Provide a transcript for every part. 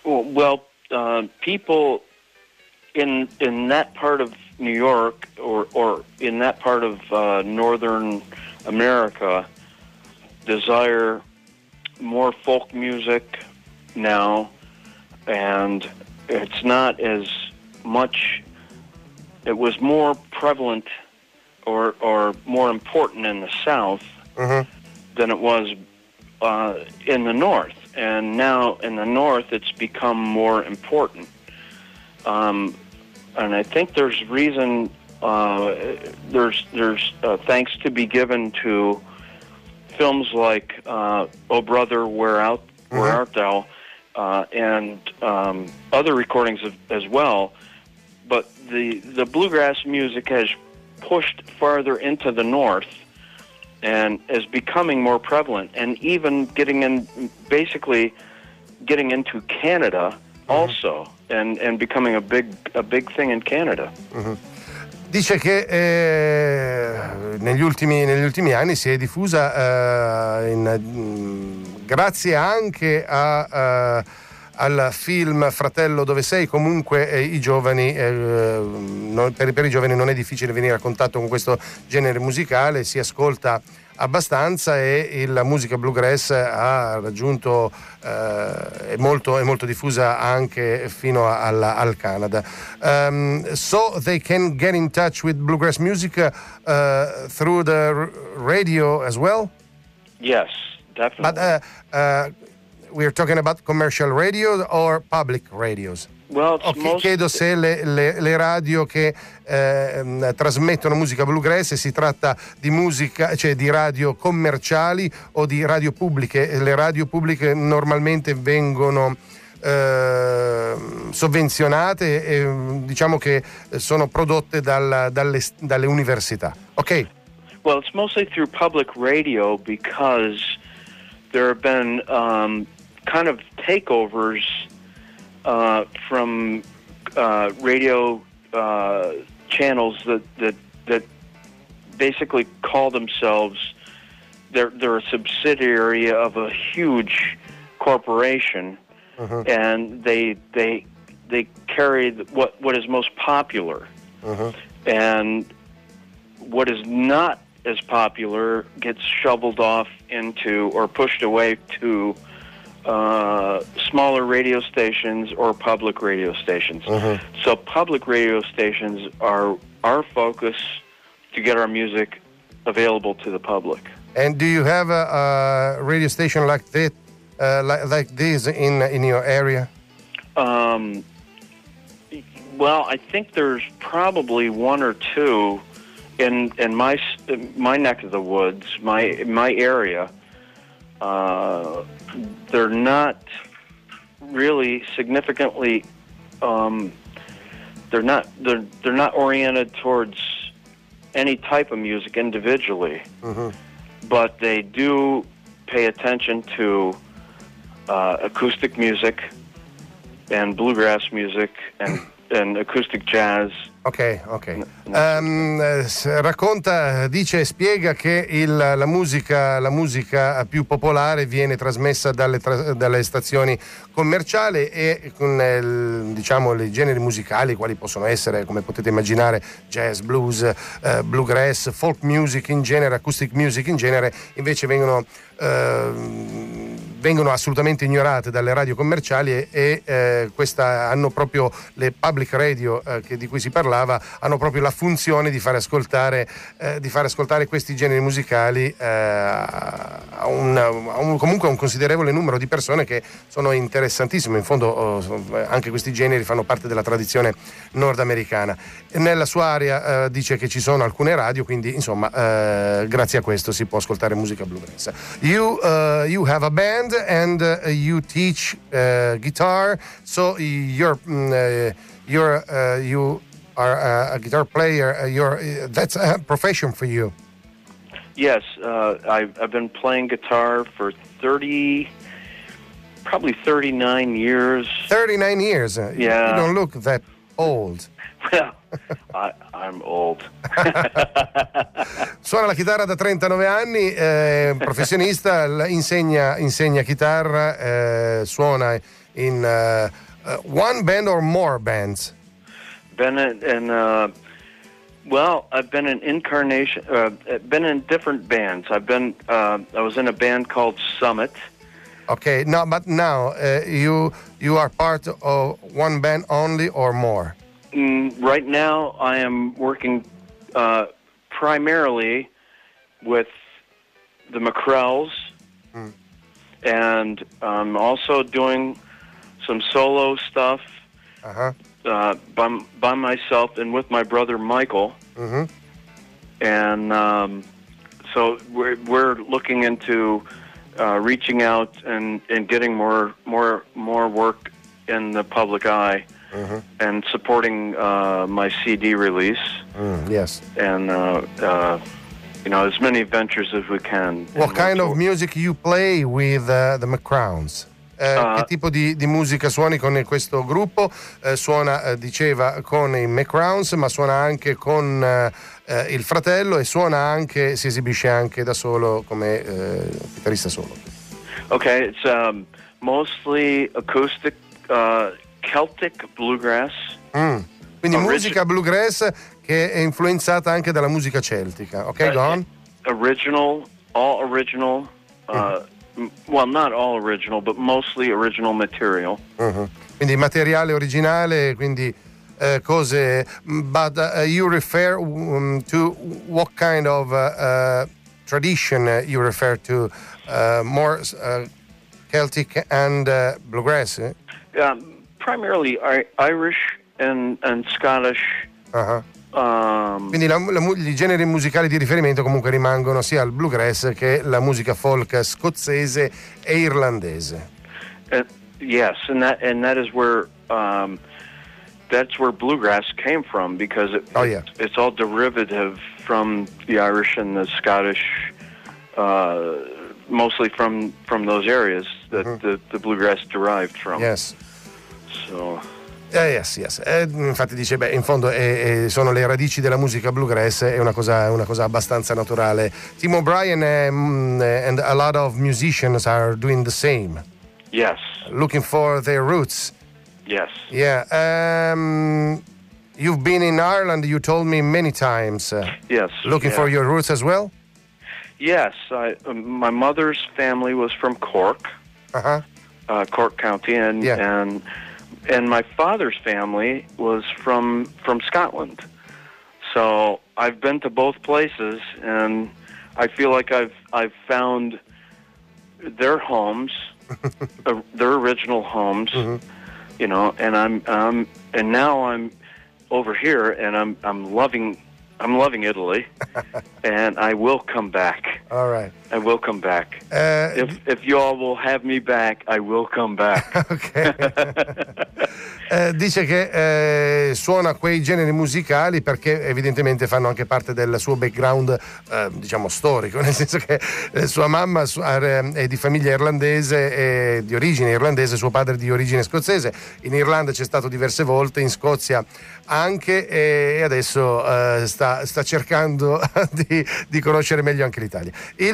Well, people in that part of New York or in that part of northern America desire more folk music now, and it's not as much. It was more prevalent or more important in the South than it was in the North, and now in the North it's become more important. And I think there's reason. There's thanks to be given to films like "Oh Brother, Where Art Thou," and other recordings as well. But the bluegrass music has pushed farther into the North and is becoming more prevalent, and even getting into Canada also, and becoming a big thing in Canada. Dice che negli ultimi anni si è diffusa grazie anche al film Fratello dove sei. Comunque i giovani per i giovani non è difficile venire a contatto con questo genere musicale, si ascolta abbastanza e la musica bluegrass ha raggiunto è molto diffusa anche fino al Canada. So they can get in touch with bluegrass music through the radio as well? Yes, definitely. But we're talking about commercial radios or public radios? Well, chiedo se le radio che trasmettono musica bluegrass, si tratta di musica, cioè di radio commerciali o di radio pubbliche. Le radio pubbliche normalmente vengono sovvenzionate e diciamo che sono prodotte dalle università. Ok? Well, it's mostly through public radio because there have been kind of takeovers from radio channels that basically call themselves they're a subsidiary of a huge corporation, and they carry what is most popular, and what is not as popular gets shoveled off into or pushed away to smaller radio stations or public radio stations. So public radio stations are our focus to get our music available to the public. And do you have a radio station like this in your area? Well, I think there's probably one or two in my neck of the woods, my area. They're not really significantly. They're not oriented towards any type of music individually, but they do pay attention to acoustic music and bluegrass music and acoustic jazz. Ok. Dice, spiega che la musica più popolare viene trasmessa dalle stazioni commerciali e con diciamo i generi musicali quali possono essere, come potete immaginare, jazz, blues, bluegrass, folk music in genere, acoustic music in genere, invece vengono assolutamente ignorate dalle radio commerciali e questa hanno proprio le public radio di cui si parlava, hanno proprio la funzione di fare ascoltare questi generi musicali comunque a un considerevole numero di persone che sono interessantissime. In fondo anche questi generi fanno parte della tradizione nordamericana. Nella sua area dice che ci sono alcune radio, quindi insomma grazie a questo si può ascoltare musica bluegrass. You have a band and you teach guitar, so you are a guitar player. That's a profession for you. Yes, I've been playing guitar for probably 39 years. 39 years. Yeah. You don't look that old. Well, I'm old. Suona la chitarra da 39 anni, professionista, insegna chitarra, suona in one band or more bands? Been in well, I've been in incarnation. Been in different bands. I was in a band called Summit. Okay, no, but now you are part of one band only or more? Right now, I am working primarily with the McCrells, and I'm also doing some solo stuff by myself and with my brother Michael. And so we're looking into reaching out and getting more work in the public eye, and supporting my CD release. Yes. And as many ventures as we can. What kind of music you play with the McCrowns? Che tipo di musica suoni con questo gruppo? Suona, diceva, con i McCrowns, ma suona anche con il fratello e suona anche, si esibisce anche da solo come chitarrista solo. Okay, it's mostly acoustic, Celtic bluegrass. Quindi musica bluegrass che è influenzata anche dalla musica celtica. Ok, go on. All original. Well, not all original, but mostly original material. Quindi materiale originale, quindi cose. But you refer to what kind of tradition you refer to? More Celtic and bluegrass? Primarily Irish and Scottish. Quindi i generi musicali di riferimento comunque rimangono sia il bluegrass che la musica folk scozzese e irlandese. Yes, and that is where that's where bluegrass came from, because it's all derivative from the Irish and the Scottish, mostly from those areas that the bluegrass derived from. Yes. So. Yes. Infatti dice, in fondo sono le radici della musica bluegrass, è una cosa abbastanza naturale. Tim O'Brien and a lot of musicians are doing the same. Yes. Looking for their roots. Yes. Yeah. You've been in Ireland, you told me many times. Yes. Looking for your roots as well? Yes. My mother's family was from Cork, Cork County, and my father's family was from Scotland. So I've been to both places, and I feel like I've found their homes, their original homes, and and now I'm over here, and I'm loving Italy, and I will come back. All right. I will come back. If you all will have me back, I will come back. Ok. Dice che suona quei generi musicali perché evidentemente fanno anche parte del suo background, diciamo, storico, nel senso che sua mamma è di famiglia irlandese, di origine irlandese, suo padre di origine scozzese. In Irlanda c'è stato diverse volte, in Scozia anche, e adesso sta cercando di conoscere meglio anche l'Italia.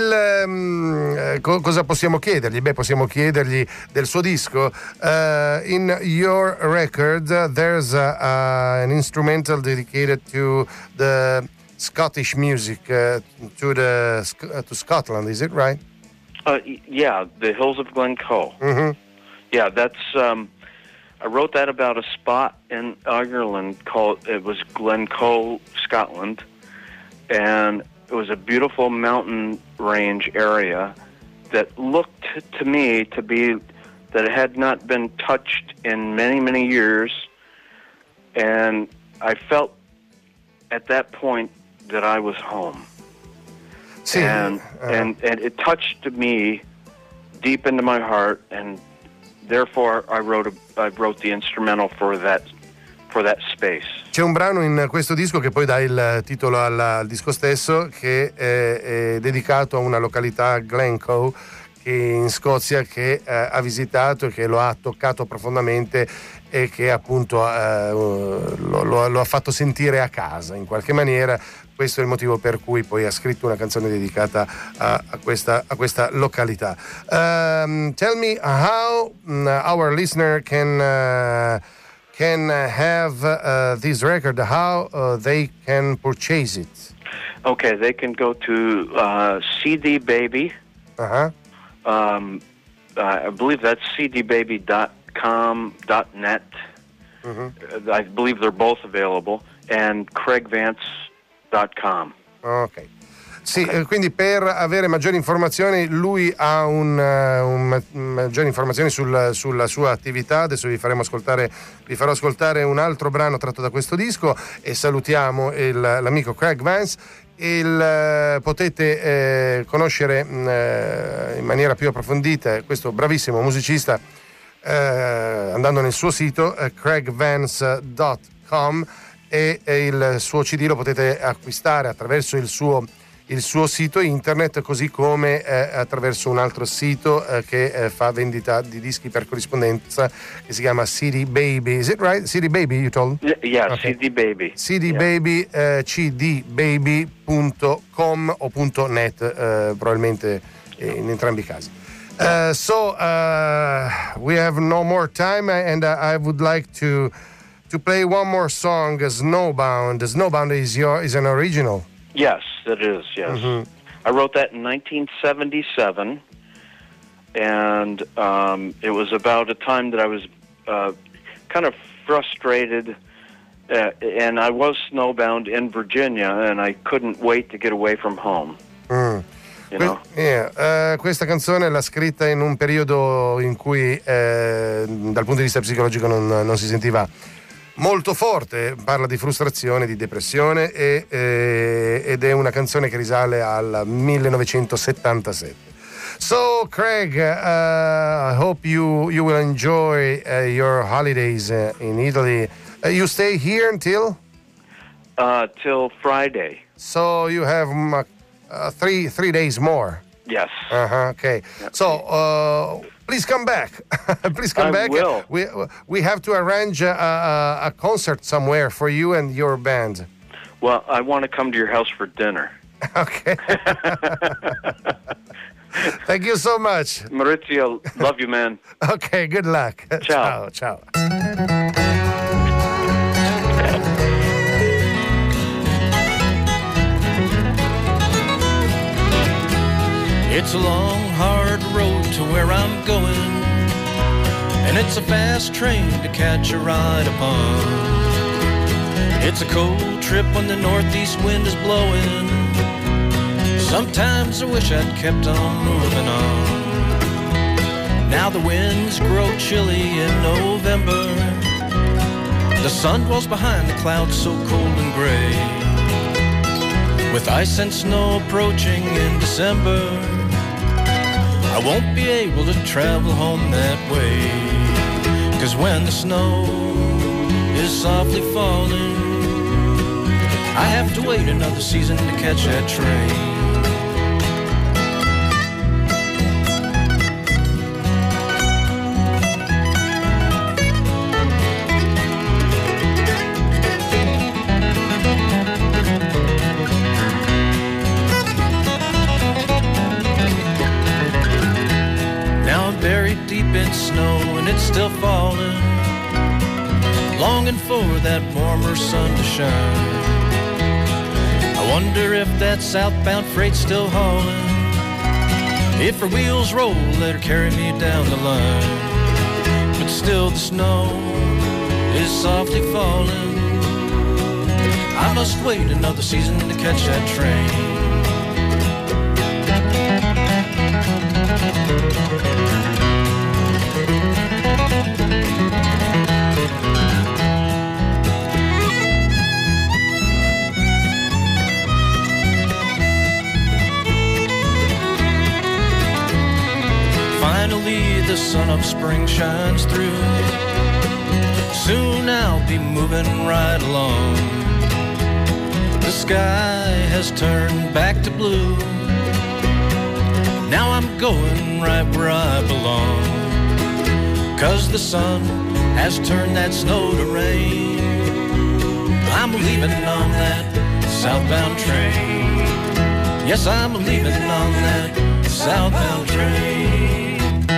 Cosa possiamo chiedergli? Possiamo chiedergli del suo disco. In your record there's an instrumental dedicated to the Scottish music, to Scotland, is it right? Yeah, the Hills of Glencoe. Yeah, that's I wrote that about a spot in Ireland it was Glencoe, Scotland, and it was a beautiful mountain range area that looked to me to be that it had not been touched in many, many years, and I felt at that point that I was home. Sí. And it touched me deep into my heart, and therefore I wrote the instrumental for that space. C'è un brano in questo disco che poi dà il titolo al disco stesso, che è dedicato a una località, Glencoe, che in Scozia, che ha visitato e che lo ha toccato profondamente e che appunto lo ha fatto sentire a casa in qualche maniera. Questo è il motivo per cui poi ha scritto una canzone dedicata a questa località. Tell me how our listener can have this record, how they can purchase it. Okay, they can go to CD Baby. Uh-huh. I believe that's cdbaby.com.net. Mm-hmm. I believe they're both available. And CraigVance.com. Ok. Sì, quindi per avere maggiori informazioni, lui ha maggiori informazioni sulla sua attività. Adesso vi farò ascoltare un altro brano tratto da questo disco e salutiamo l'amico Craig Vance. Potete conoscere in maniera più approfondita questo bravissimo musicista andando nel suo sito craigvance.com, e il suo CD lo potete acquistare attraverso il suo sito internet, così come attraverso un altro sito che fa vendita di dischi per corrispondenza, che si chiama CD Baby. Is it right? CD Baby, you told? Yeah, okay. CD Baby. CD Baby, cdbaby.com o .net, probabilmente in entrambi i casi. So we have no more time, and I would like to play one more song, Snowbound. Snowbound is an original. Yes, it is, yes. Mm-hmm. I wrote that in 1977, and it was about a time that I was kind of frustrated, and I was snowbound in Virginia, and I couldn't wait to get away from home. Mm. Questa canzone l'ha scritta in un periodo in cui dal punto di vista psicologico non si sentiva molto forte, parla di frustrazione, di depressione ed è una canzone che risale al 1977. So Craig, I hope you will enjoy your holidays in Italy. You stay here until? Till Friday. So you have 3 days more. Yes. Okay. Yep. So please come back. Please come back. Will. We have to arrange a concert somewhere for you and your band. Well, I want to come to your house for dinner. Okay. Thank you so much. Maurizio, love you, man. Okay, good luck. Ciao. Ciao. It's a long, hard road to where I'm going, and it's a fast train to catch a ride upon. It's a cold trip when the northeast wind is blowing. Sometimes I wish I'd kept on moving on. Now the winds grow chilly in November. The sun dwells behind the clouds so cold and gray. With ice and snow approaching in December, I won't be able to travel home that way. 'Cause when the snow is softly falling, I have to wait another season to catch that train. Deep in snow and it's still falling, longing for that warmer sun to shine. I wonder if that southbound freight's still hauling. If her wheels roll, let her carry me down the line. But still the snow is softly falling. I must wait another season to catch that train. Finally the sun of spring shines through. Soon I'll be moving right along. The sky has turned back to blue. Now I'm going right where I belong. 'Cause the sun has turned that snow to rain. I'm leaving on that southbound train. Yes, I'm leaving on that southbound train.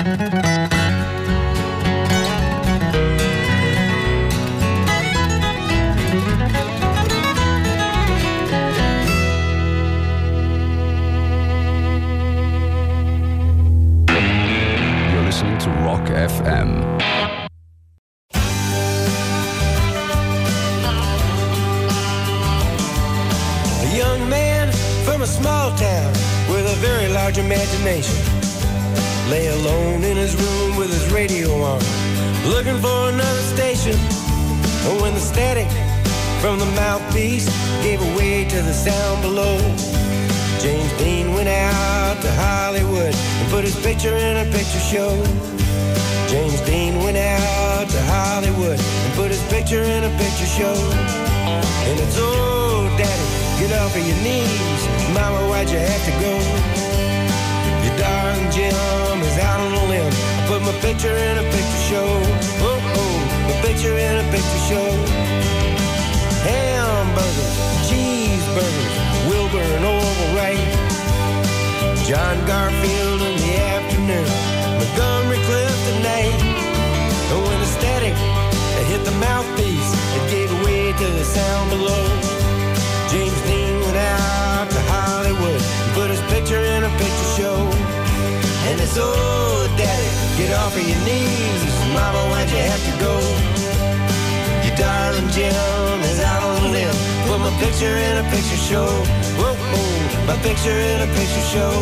You're listening to Rock FM. A young man from a small town with a very large imagination lay alone in his room with his radio on, looking for another station. And when the static from the mouthpiece gave way to the sound below, James Dean went out to Hollywood and put his picture in a picture show. James Dean went out to Hollywood and put his picture in a picture show. And it's, oh, Daddy, get off of your knees. Mama, why'd you have to go? Your darling Jim is out on a limb. I put my picture in a picture show. Oh, oh, my picture in a picture show. Hamburgers, cheeseburgers, Wilbur and Orville Wright, John Garfield in the afternoon, Montgomery Clift at night. And when the static hit the mouthpiece, it gave way to the sound below. James Dean went out to Hollywood and put his picture in a picture show. And it's, oh, Daddy, get off of your knees. Mama, why'd you have to go? Your darling Jim is out on a limb. Put my picture in a picture show. Whoa, whoa, my picture in a picture show.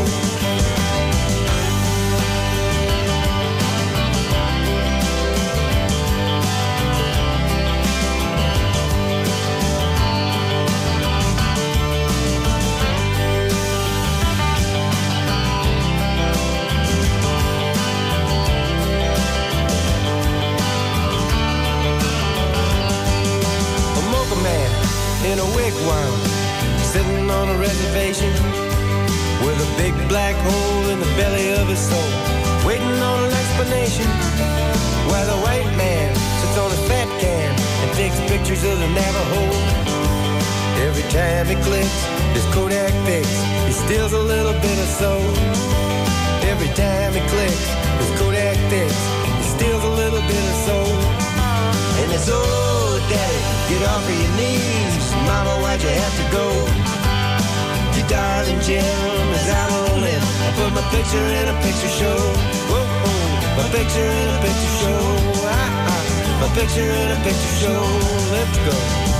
In a wigwam, sitting on a reservation with a big black hole in the belly of his soul, waiting on an explanation. While the white man sits on a fat can and takes pictures of the Navajo. Every time he clicks his Kodak picks, he steals a little bit of soul. Every time he clicks his Kodak picks, he steals a little bit of soul. And it's, oh, Daddy, get off of your knees. Mama, why'd you have to go? Your darling Jim is out on a limb. I put my picture in a picture show. Whoa, whoa, my picture in a picture show. My picture in a picture show. Let's go.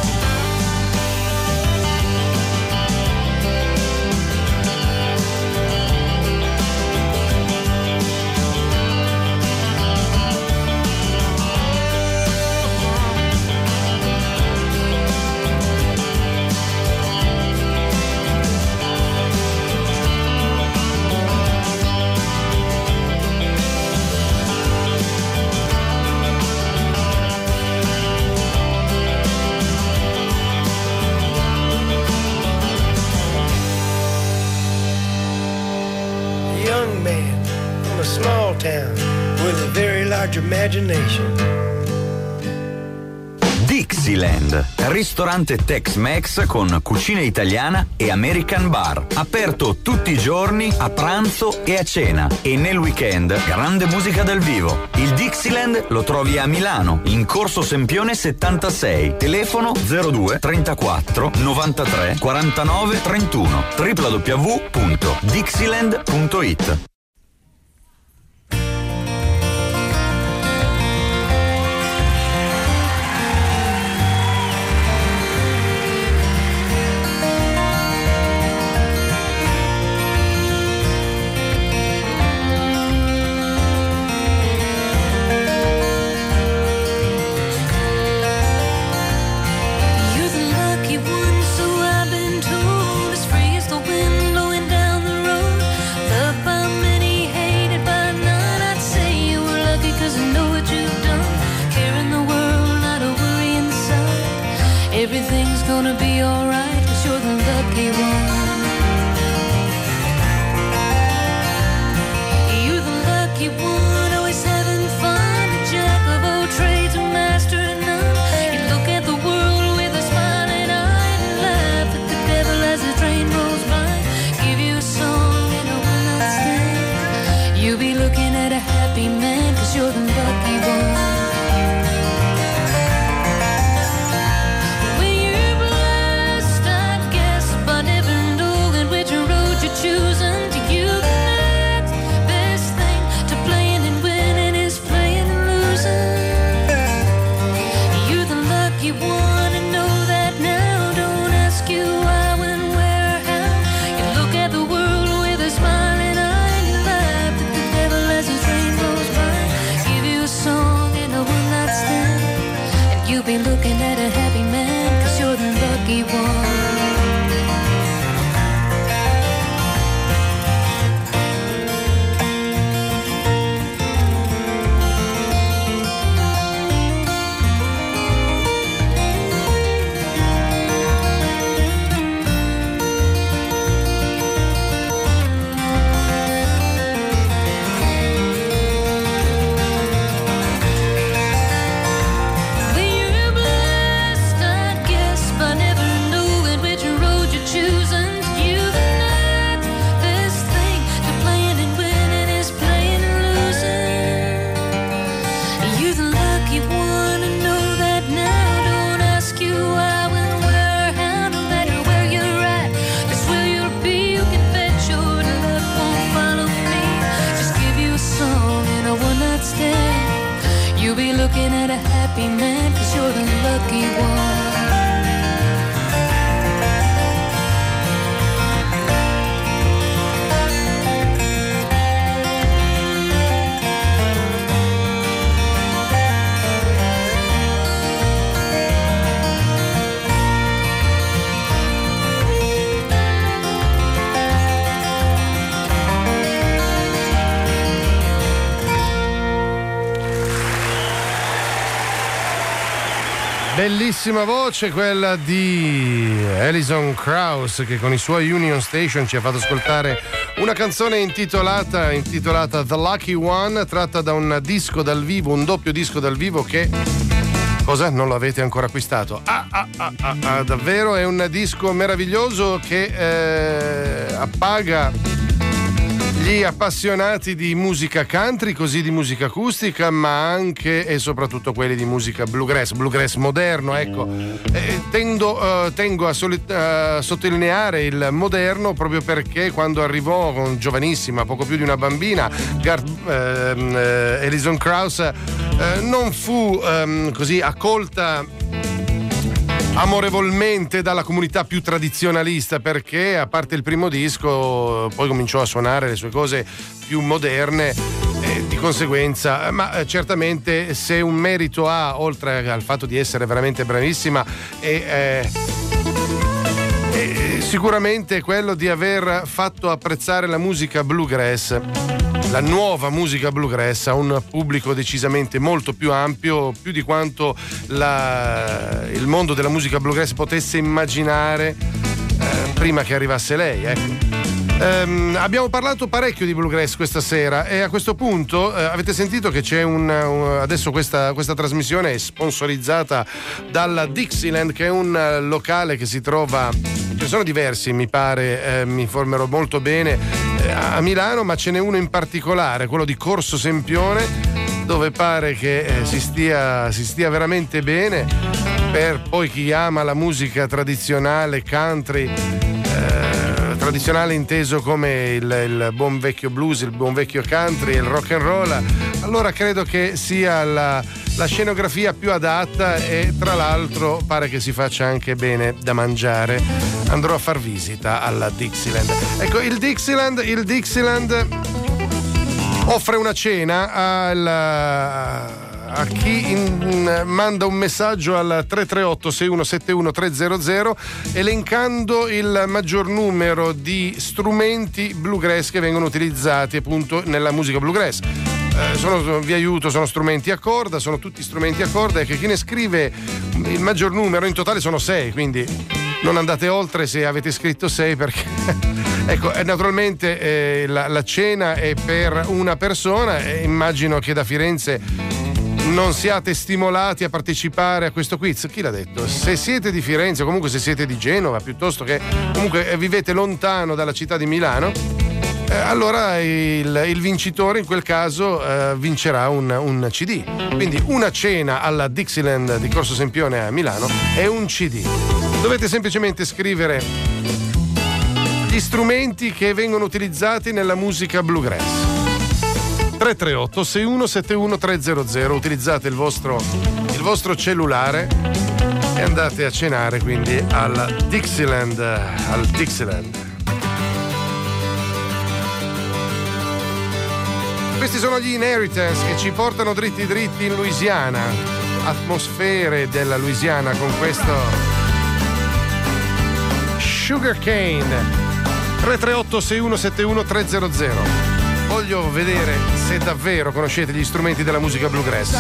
Town with a very large imagination. Dixieland, ristorante Tex-Mex con cucina italiana e American bar, aperto tutti i giorni a pranzo e a cena, e nel weekend grande musica dal vivo. Il Dixieland lo trovi a Milano, in Corso Sempione 76, telefono 02 34 93 49 31, www.dixieland.it. Everything's gonna be alright, 'cause you're the lucky one. happy man, 'cause you're the lucky one. Bellissima voce quella di Alison Krauss, che con i suoi Union Station ci ha fatto ascoltare una canzone intitolata The Lucky One, tratta da un disco dal vivo, un doppio disco dal vivo che... Cosa? Non lo avete ancora acquistato? Davvero è un disco meraviglioso che appaga gli appassionati di musica country, così di musica acustica, ma anche e soprattutto quelli di musica bluegrass moderno, ecco. Tengo a sottolineare il moderno proprio perché quando arrivò giovanissima, poco più di una bambina, Alison Krauss non fu così accolta amorevolmente dalla comunità più tradizionalista, perché a parte il primo disco poi cominciò a suonare le sue cose più moderne e di conseguenza, ma certamente se un merito ha, oltre al fatto di essere veramente bravissima, sicuramente quello di aver fatto apprezzare la musica bluegrass, la nuova musica bluegrass, a un pubblico decisamente molto più ampio, più di quanto il mondo della musica bluegrass potesse immaginare prima che arrivasse lei, ecco. Abbiamo parlato parecchio di bluegrass questa sera e a questo punto avete sentito che c'è adesso questa trasmissione è sponsorizzata dalla Dixieland, che è un locale che si trova, ce ne sono diversi mi pare, mi informerò molto bene, a Milano, ma ce n'è uno in particolare, quello di Corso Sempione, dove pare che si stia veramente bene, per poi chi ama la musica tradizionale country, tradizionale inteso come il buon vecchio blues, il buon vecchio country, il rock and roll, allora credo che sia la scenografia più adatta e tra l'altro pare che si faccia anche bene da mangiare. Andrò a far visita alla Dixieland. Ecco, il Dixieland offre una cena a chi manda un messaggio al 338-6171-300 elencando il maggior numero di strumenti bluegrass che vengono utilizzati appunto nella musica bluegrass. Vi aiuto, sono strumenti a corda, sono tutti strumenti a corda, e che chi ne scrive il maggior numero, in totale sono 6, quindi non andate oltre se avete scritto 6, perché ecco, naturalmente la cena è per una persona e immagino che da Firenze non siate stimolati a partecipare a questo quiz. Chi l'ha detto? Se siete di Firenze o comunque se siete di Genova, piuttosto che comunque vivete lontano dalla città di Milano, allora il vincitore in quel caso vincerà un CD. Quindi una cena alla Dixieland di Corso Sempione a Milano è un CD. Dovete semplicemente scrivere gli strumenti che vengono utilizzati nella musica bluegrass. 338-6171-300. Utilizzate il vostro cellulare e andate a cenare quindi al Dixieland. Questi sono gli Inheritance che ci portano dritti in Louisiana, atmosfere della Louisiana, con questo Sugar Cane. 338-6171-300. Voglio vedere se davvero conoscete gli strumenti della musica bluegrass.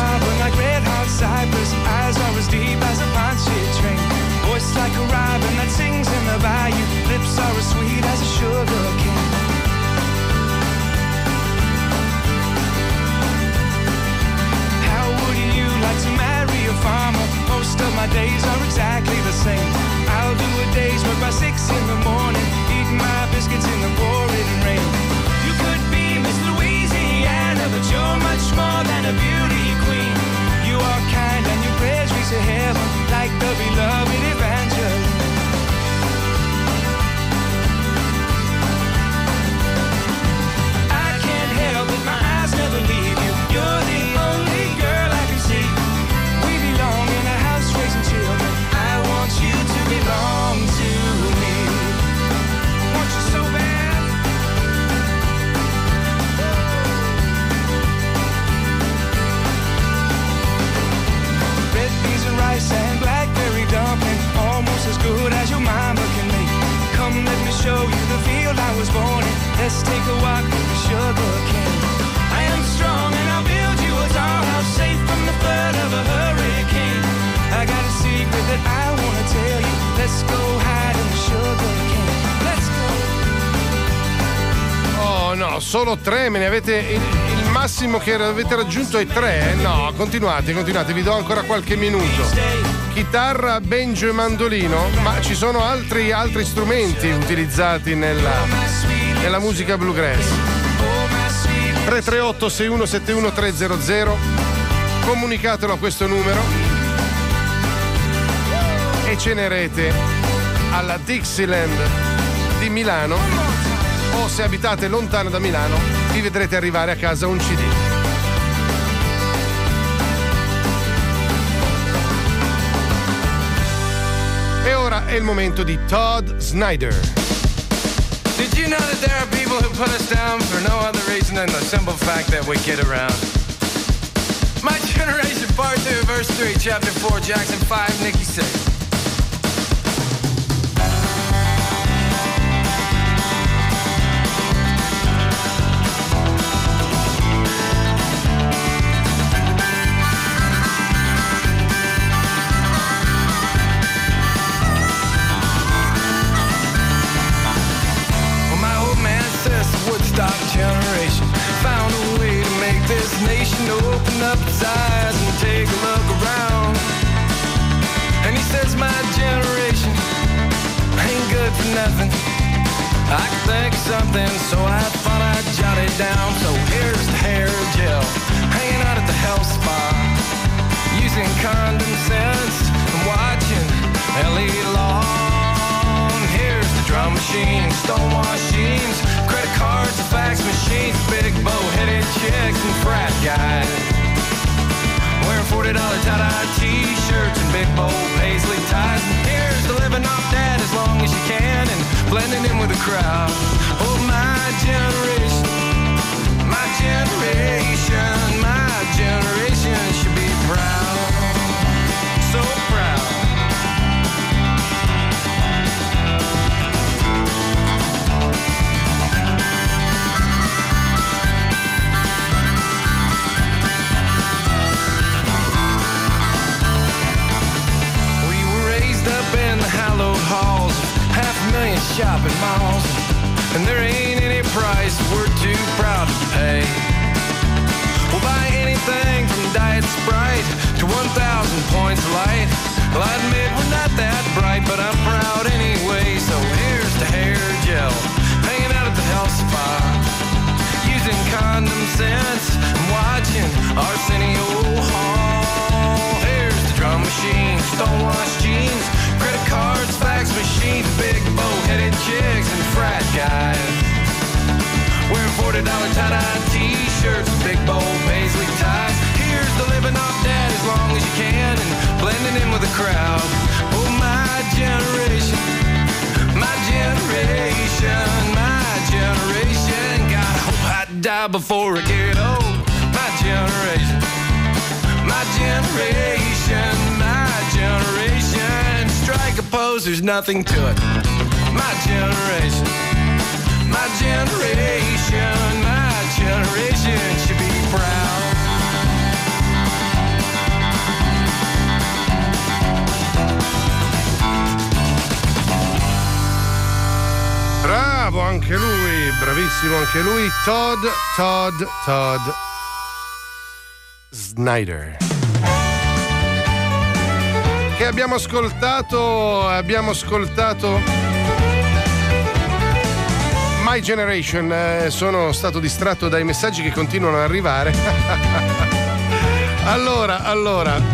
To marry a farmer, most of my days are exactly the same. I'll do a day's work by 6 in the morning, eating my biscuits in the pouring rain. You could be Miss Louisiana, but you're much more than a beauty queen. You are kind and your prayers reach to heaven, like the beloved Evangeline. I can't help it, my eyes never leave you. You're the only girl I can see. We've solo 3, me ne avete il massimo che avete raggiunto è 3? No, continuate, vi do ancora qualche minuto. Chitarra, banjo e mandolino, ma ci sono altri strumenti utilizzati nella musica bluegrass. 338 6171 300, comunicatelo a questo numero e cenerete alla Dixieland di Milano, o se abitate lontano da Milano vi vedrete arrivare a casa un CD. E ora è il momento di Todd Snider. Did you know that there are people who put us down for no other reason than the simple fact that we get around? My Generation Part 2, Verse 3, Chapter 4, Jackson 5, Nikki 6. Generation found a way to make this nation open up its eyes and take a look around. And he says my generation ain't good for nothing. I could think of something, so I thought I'd jot it down. So here's the hair gel, hanging out at the health spa, using condom sense and watching Ellie Long. Here's the drum machine, stonewash jeans, credit cards, fax machines, big bow-headed chicks and frat guys wearing $40 tie-dye t-shirts and big bow paisley ties. And here's the living off that as long as you can and blending in with the crowd. Oh, my generation, my generation, my generation should be proud, so proud. Hallowed halls of 500,000 shopping malls, and there ain't any price we're too proud to pay. We'll buy anything from Diet Sprite to 1,000 points of light. Well, I admit we're not that bright, but I'm proud anyway. So here's the hair gel, hanging out at the health spa, using condom sense and watching Arsenio Hall. Here's the drum machine, stonewash jeans, credit cards, fax machines, big bow-headed chicks and frat guys wearing $40 tie-dye t-shirts and big bow paisley ties. Here's the living off that as long as you can and blending in with the crowd. Oh, my generation, my generation, my generation. God, I hope I die before I get old. My generation, my generation, my generation. Strike a pose, there's nothing to it. My generation, my generation, my generation should be proud. Bravo anche lui, bravissimo anche lui, Todd Snider. Che abbiamo ascoltato My Generation. Sono stato distratto dai messaggi che continuano ad arrivare. Allora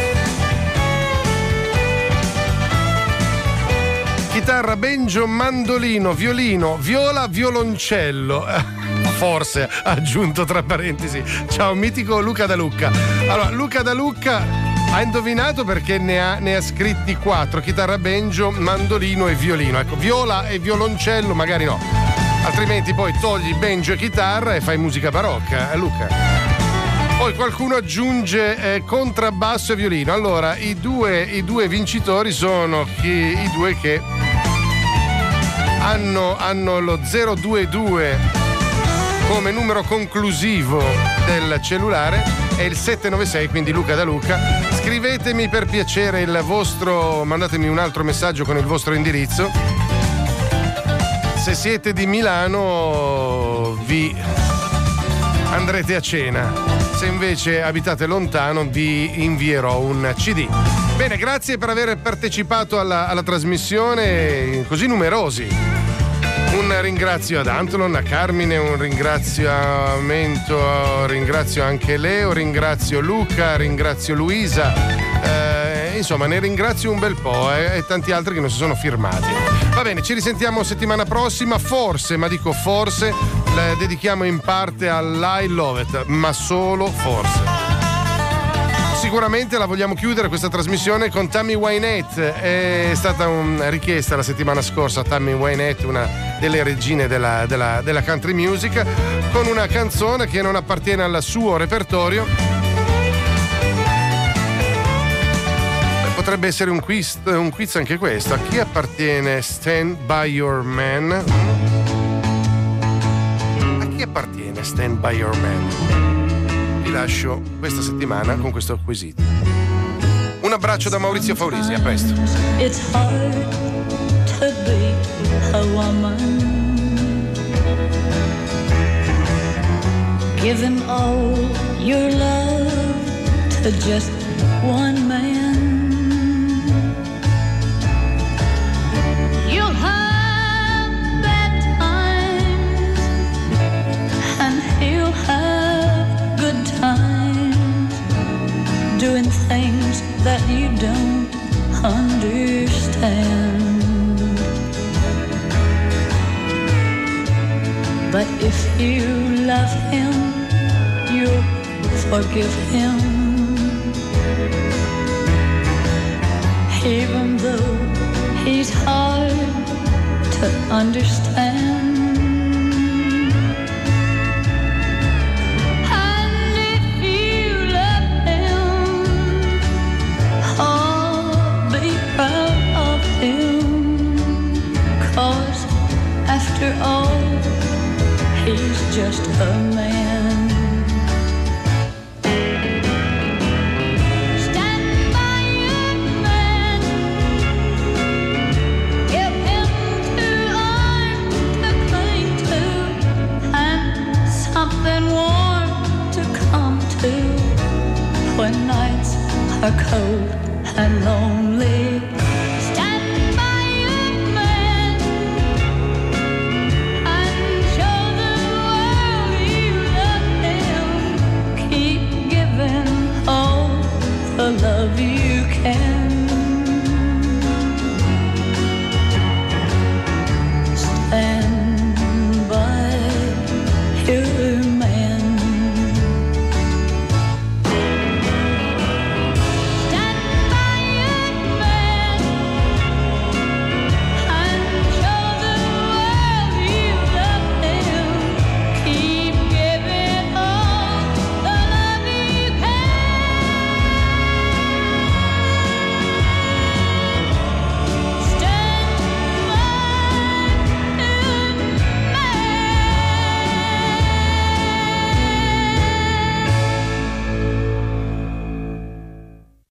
chitarra, banjo, mandolino, violino, viola, violoncello. Forse, aggiunto tra parentesi. Ciao mitico Luca Da Lucca. Allora, Luca Da Lucca ha indovinato perché ne ha scritti 4: chitarra, banjo, mandolino e violino. Ecco, viola e violoncello magari no, altrimenti poi togli banjo e chitarra e fai musica barocca, Luca. Poi qualcuno aggiunge contrabbasso e violino. Allora, i due vincitori sono i due che hanno lo 022 come numero conclusivo del cellulare e il 796, quindi Luca Da Lucca. Scrivetemi per piacere il vostro, mandatemi un altro messaggio con il vostro indirizzo. Se siete di Milano quando vi andrete a cena. Se invece abitate lontano vi invierò un CD. Bene, grazie per aver partecipato alla trasmissione, così numerosi. Un ringrazio ad Antonon, a Carmine, un ringraziamento, ringrazio anche Leo, ringrazio Luca, ringrazio Luisa. Insomma, ne ringrazio un bel po' e tanti altri che non si sono firmati. Va bene, ci risentiamo settimana prossima, forse, ma dico forse, la dedichiamo in parte all'I Love It, ma solo forse. Sicuramente la vogliamo chiudere questa trasmissione con Tammy Wynette. È stata una richiesta la settimana scorsa, Tammy Wynette, una delle regine della country music, con una canzone che non appartiene al suo repertorio. Potrebbe essere un quiz anche questo. A chi appartiene Stand By Your Man? A chi appartiene Stand By Your Man? Vi lascio questa settimana con questo quesito. Un abbraccio da Maurizio Faurisi, a presto. It's hard to be a woman, giving all your love to just one man. You'll have bad times and he'll have good times, doing things that you don't understand. But if you love him, you'll forgive him, even though he's hard to understand. And if you love him, oh, be proud of him, 'cause after all, he's just a man. When nights are cold and lonely,